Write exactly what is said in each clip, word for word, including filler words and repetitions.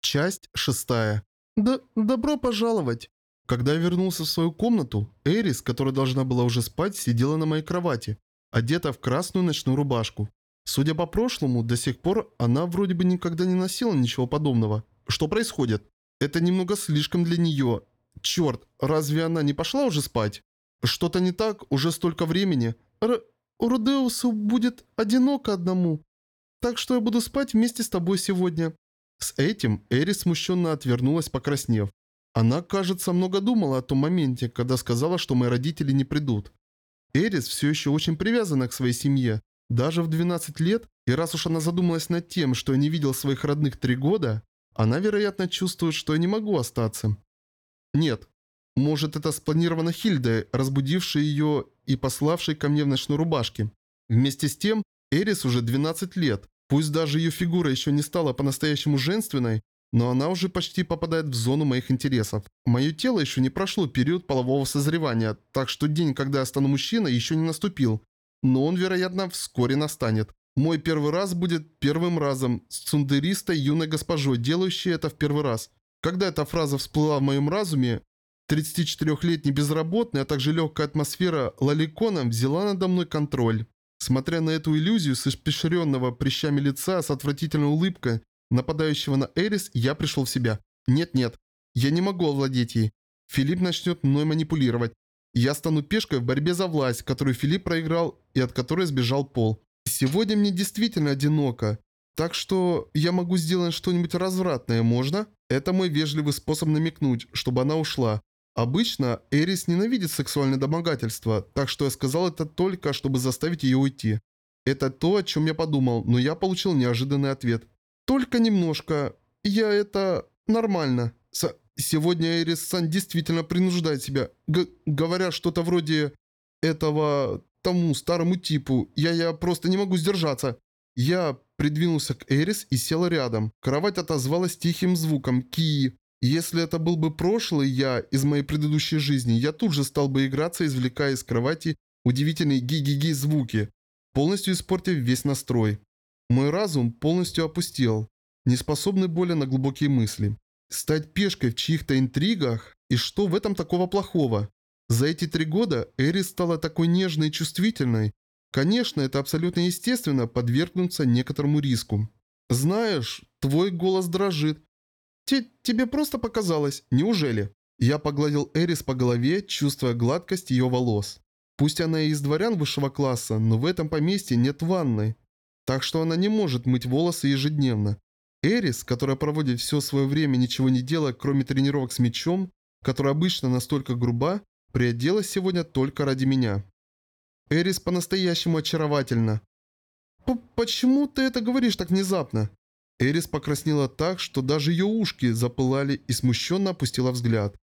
Часть шестая. Да, добро пожаловать. Когда я вернулся в свою комнату, Эрис, которая должна была уже спать, сидела на моей кровати, одета в красную ночную рубашку. Судя по прошлому, до сих пор она вроде бы никогда не носила ничего подобного. Что происходит? Это немного слишком для нее. Черт, разве она не пошла уже спать? Что-то не так, уже столько времени. Р Рудеусу будет одиноко одному. Так что я буду спать вместе с тобой сегодня. С этим Эрис смущенно отвернулась, покраснев. Она, кажется, много думала о том моменте, когда сказала, что мои родители не придут. Эрис все еще очень привязана к своей семье. Даже в двенадцать лет, и раз уж она задумалась над тем, что я не видел своих родных три года, она, вероятно, чувствует, что я не могу остаться. Нет. Может, это спланировано Хильдой, разбудившей ее и пославшей ко мне в ночной рубашке. Вместе с тем, Эрис уже двенадцать лет. Пусть даже ее фигура еще не стала по-настоящему женственной, но она уже почти попадает в зону моих интересов. Мое тело еще не прошло период полового созревания, так что день, когда я стану мужчиной, еще не наступил. Но он, вероятно, вскоре настанет. Мой первый раз будет первым разом с цундеристой юной госпожой, делающей это в первый раз. Когда эта фраза всплыла в моем разуме, тридцатичетырёхлетний безработный, а также легкая атмосфера лоликона взяла надо мной контроль. Смотря на эту иллюзию с испещренного прыщами лица с отвратительной улыбкой, нападающего на Эрис, я пришел в себя. Нет-нет, я не могу овладеть ей. Филипп начнет мной манипулировать. Я стану пешкой в борьбе за власть, которую Филипп проиграл и от которой сбежал Пол. Сегодня мне действительно одиноко. Так что я могу сделать что-нибудь развратное, можно? Это мой вежливый способ намекнуть, чтобы она ушла. Обычно Эрис ненавидит сексуальное домогательство, так что я сказал это только, чтобы заставить ее уйти. Это то, о чем я подумал, но я получил неожиданный ответ. Только немножко. Я это... нормально. С... Сегодня Эрис-сан действительно принуждает себя. Г говоря что-то вроде этого... тому старому типу. Я, я просто не могу сдержаться. Я придвинулся к Эрис и сел рядом. Кровать отозвалась тихим звуком «Ки». Если это был бы прошлый я из моей предыдущей жизни, я тут же стал бы играться, извлекая из кровати удивительные ги-ги-ги звуки, полностью испортив весь настрой. Мой разум полностью опустел, не способный более на глубокие мысли. Стать пешкой в чьих-то интригах? И что в этом такого плохого? За эти три года Эрис стала такой нежной и чувствительной. Конечно, это абсолютно естественно подвергнуться некоторому риску. Знаешь, твой голос дрожит. Те, тебе просто показалось, неужели? Я погладил Эрис по голове, чувствуя гладкость ее волос. Пусть она и из дворян высшего класса, но в этом поместье нет ванной. Так что она не может мыть волосы ежедневно. Эрис, которая проводит все свое время ничего не делая, кроме тренировок с мечом, которая обычно настолько груба, приоделась сегодня только ради меня. Эрис по-настоящему очаровательна. П Почему ты это говоришь так внезапно? Эрис покраснела так, что даже ее ушки запылали и смущенно опустила взгляд.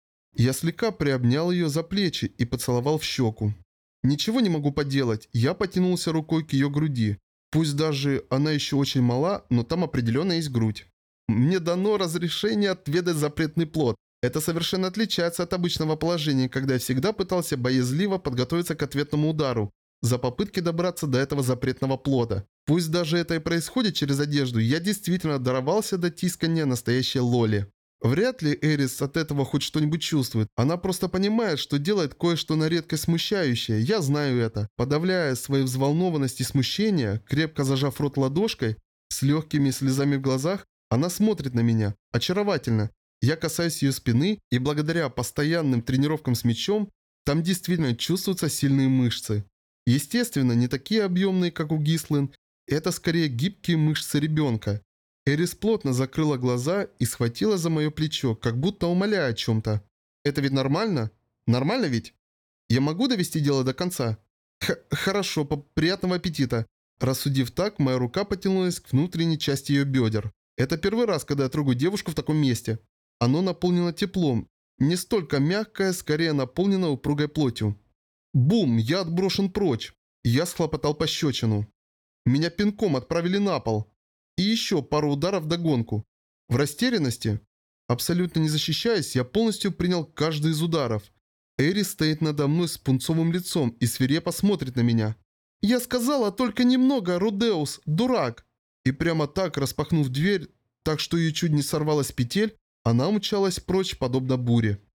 Я слегка приобнял ее за плечи и поцеловал в щеку. Ничего не могу поделать, я потянулся рукой к ее груди. Пусть даже она еще очень мала, но там определенно есть грудь. Мне дано разрешение отведать запретный плод. Это совершенно отличается от обычного положения, когда я всегда пытался боязливо подготовиться к ответному удару за попытки добраться до этого запретного плода. Пусть даже это и происходит через одежду, я действительно дорвался до тискания настоящей Лоли. Вряд ли Эрис от этого хоть что-нибудь чувствует. Она просто понимает, что делает кое-что на редкость смущающее. Я знаю это. Подавляя свою взволнованность и смущение, крепко зажав рот ладошкой, с легкими слезами в глазах, она смотрит на меня. Очаровательно. Я касаюсь ее спины, и благодаря постоянным тренировкам с мечом, там действительно чувствуются сильные мышцы. Естественно, не такие объемные, как у Гислин. Это скорее гибкие мышцы ребенка. Эрис плотно закрыла глаза и схватила за мое плечо, как будто умоляя о чем-то. Это ведь нормально? Нормально ведь? Я могу довести дело до конца? Х Хорошо, приятного аппетита. Рассудив так, моя рука потянулась к внутренней части ее бедер. Это первый раз, когда я трогаю девушку в таком месте. Оно наполнено теплом. Не столько мягкое, скорее наполнено упругой плотью. Бум! Я отброшен прочь. Я схлопотал пощечину. Меня пинком отправили на пол. И еще пару ударов вдогонку. В растерянности, абсолютно не защищаясь, я полностью принял каждый из ударов. Эрис стоит надо мной с пунцовым лицом и свирепо смотрит на меня. «Я сказала только немного, Рудеус, дурак!» И прямо так, распахнув дверь, так что ее чуть не сорвалось с петель, она умчалась прочь, подобно буре.